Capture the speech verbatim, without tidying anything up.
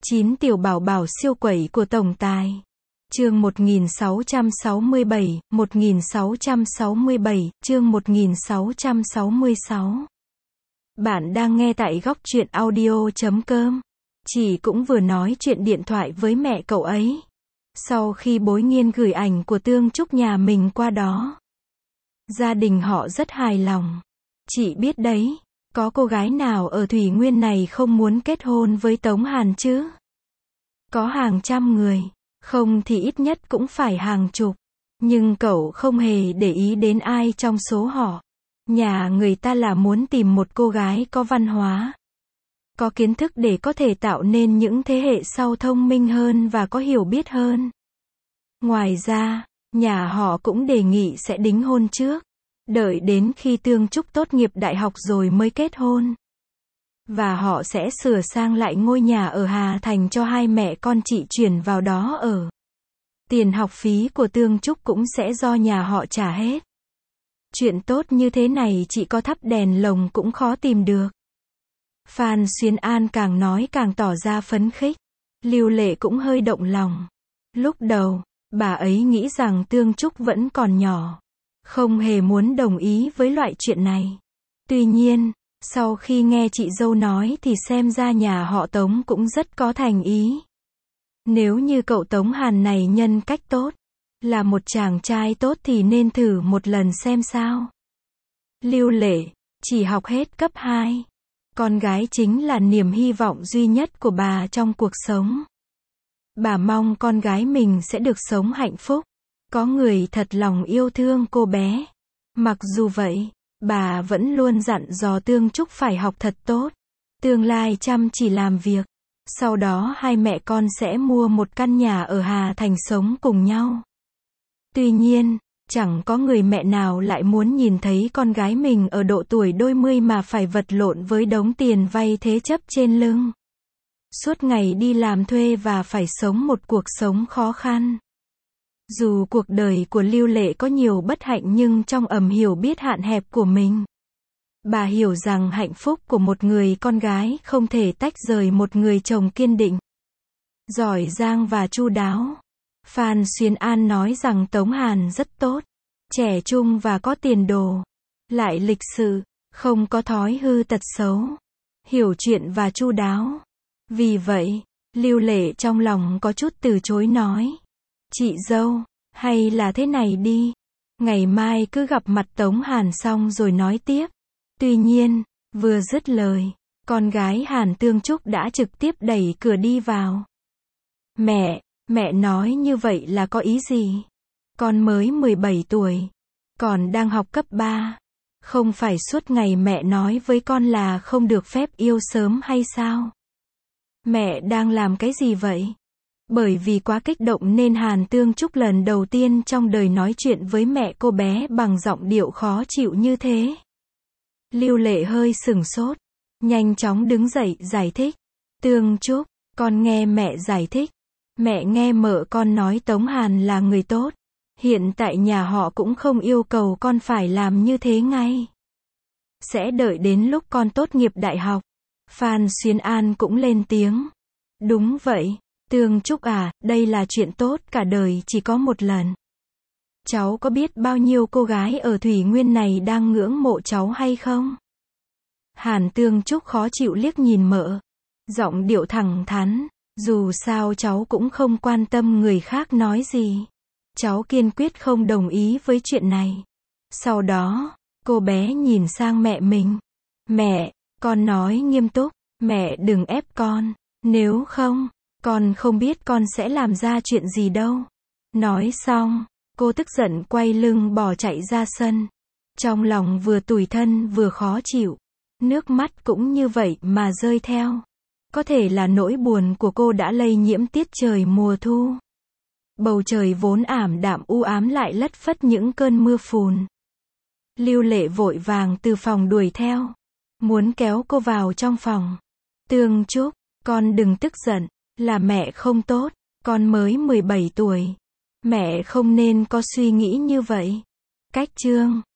chín tiểu bảo bảo siêu quẩy của tổng tài. Chương một nghìn sáu trăm sáu mươi bảy, một nghìn sáu trăm sáu mươi bảy, chương một nghìn sáu trăm sáu mươi sáu. Bạn đang nghe tại góc truyện audio chấm com. Chị cũng vừa nói chuyện điện thoại với mẹ cậu ấy. Sau khi Bối Nghiên gửi ảnh của Tương Trúc nhà mình qua đó, gia đình họ rất hài lòng. Chị biết đấy, có cô gái nào ở Thủy Nguyên này không muốn kết hôn với Tống Hàn chứ? Có hàng trăm người, không thì ít nhất cũng phải hàng chục. Nhưng cậu không hề để ý đến ai trong số họ. Nhà người ta là muốn tìm một cô gái có văn hóa, có kiến thức để có thể tạo nên những thế hệ sau thông minh hơn và có hiểu biết hơn. Ngoài ra, nhà họ cũng đề nghị sẽ đính hôn trước, đợi đến khi Tương Trúc tốt nghiệp đại học rồi mới kết hôn. Và họ sẽ sửa sang lại ngôi nhà ở Hà Thành cho hai mẹ con chị chuyển vào đó ở. Tiền học phí của Tương Trúc cũng sẽ do nhà họ trả hết. Chuyện tốt như thế này chỉ có thắp đèn lồng cũng khó tìm được. Phan Xuyến An càng nói càng tỏ ra phấn khích. Lưu Lệ cũng hơi động lòng. Lúc đầu, bà ấy nghĩ rằng Tương Trúc vẫn còn nhỏ, không hề muốn đồng ý với loại chuyện này. Tuy nhiên, sau khi nghe chị dâu nói thì xem ra nhà họ Tống cũng rất có thành ý. Nếu như cậu Tống Hàn này nhân cách tốt, là một chàng trai tốt thì nên thử một lần xem sao. Lưu Lệ chỉ học hết cấp hai. Con gái chính là niềm hy vọng duy nhất của bà trong cuộc sống. Bà mong con gái mình sẽ được sống hạnh phúc, có người thật lòng yêu thương cô bé. Mặc dù vậy, bà vẫn luôn dặn dò Tương Trúc phải học thật tốt, tương lai chăm chỉ làm việc. Sau đó hai mẹ con sẽ mua một căn nhà ở Hà Thành sống cùng nhau. Tuy nhiên, chẳng có người mẹ nào lại muốn nhìn thấy con gái mình ở độ tuổi đôi mươi mà phải vật lộn với đống tiền vay thế chấp trên lưng. Suốt ngày đi làm thuê và phải sống một cuộc sống khó khăn. Dù cuộc đời của Lưu Lệ có nhiều bất hạnh nhưng trong ầm hiểu biết hạn hẹp của mình, bà hiểu rằng hạnh phúc của một người con gái không thể tách rời một người chồng kiên định, giỏi giang và chu đáo. Phan Xuyến An nói rằng Tống Hàn rất tốt, trẻ trung và có tiền đồ, lại lịch sự, không có thói hư tật xấu, hiểu chuyện và chu đáo. Vì vậy, Lưu Lệ trong lòng có chút từ chối nói: "Chị dâu, hay là thế này đi, ngày mai cứ gặp mặt Tống Hàn xong rồi nói tiếp." Tuy nhiên, vừa dứt lời, con gái Hàn Tương Trúc đã trực tiếp đẩy cửa đi vào. "Mẹ, mẹ nói như vậy là có ý gì? Con mới mười bảy tuổi, còn đang học cấp ba. Không phải suốt ngày mẹ nói với con là không được phép yêu sớm hay sao? Mẹ đang làm cái gì vậy?" Bởi vì quá kích động nên Hàn Tương Trúc lần đầu tiên trong đời nói chuyện với mẹ cô bé bằng giọng điệu khó chịu như thế. Lưu Lệ hơi sửng sốt, nhanh chóng đứng dậy giải thích: "Tương Trúc, con nghe mẹ giải thích. Mẹ nghe mợ con nói Tống Hàn là người tốt. Hiện tại nhà họ cũng không yêu cầu con phải làm như thế ngay. Sẽ đợi đến lúc con tốt nghiệp đại học." Phan Xuyến An cũng lên tiếng: "Đúng vậy, Tương Trúc à, đây là chuyện tốt cả đời chỉ có một lần. Cháu có biết bao nhiêu cô gái ở Thủy Nguyên này đang ngưỡng mộ cháu hay không?" Hàn Tương Trúc khó chịu liếc nhìn mợ, giọng điệu thẳng thắn: "Dù sao cháu cũng không quan tâm người khác nói gì. Cháu kiên quyết không đồng ý với chuyện này." Sau đó, cô bé nhìn sang mẹ mình: "Mẹ, con nói nghiêm túc, mẹ đừng ép con, nếu không, con không biết con sẽ làm ra chuyện gì đâu." Nói xong, cô tức giận quay lưng bỏ chạy ra sân. Trong lòng vừa tủi thân vừa khó chịu, nước mắt cũng như vậy mà rơi theo. Có thể là nỗi buồn của cô đã lây nhiễm tiết trời mùa thu. Bầu trời vốn ảm đạm u ám lại lất phất những cơn mưa phùn. Lưu Lệ vội vàng từ phòng đuổi theo, muốn kéo cô vào trong phòng. "Tương Trúc, con đừng tức giận, là mẹ không tốt, con mới mười bảy tuổi. Mẹ không nên có suy nghĩ như vậy." Cách chương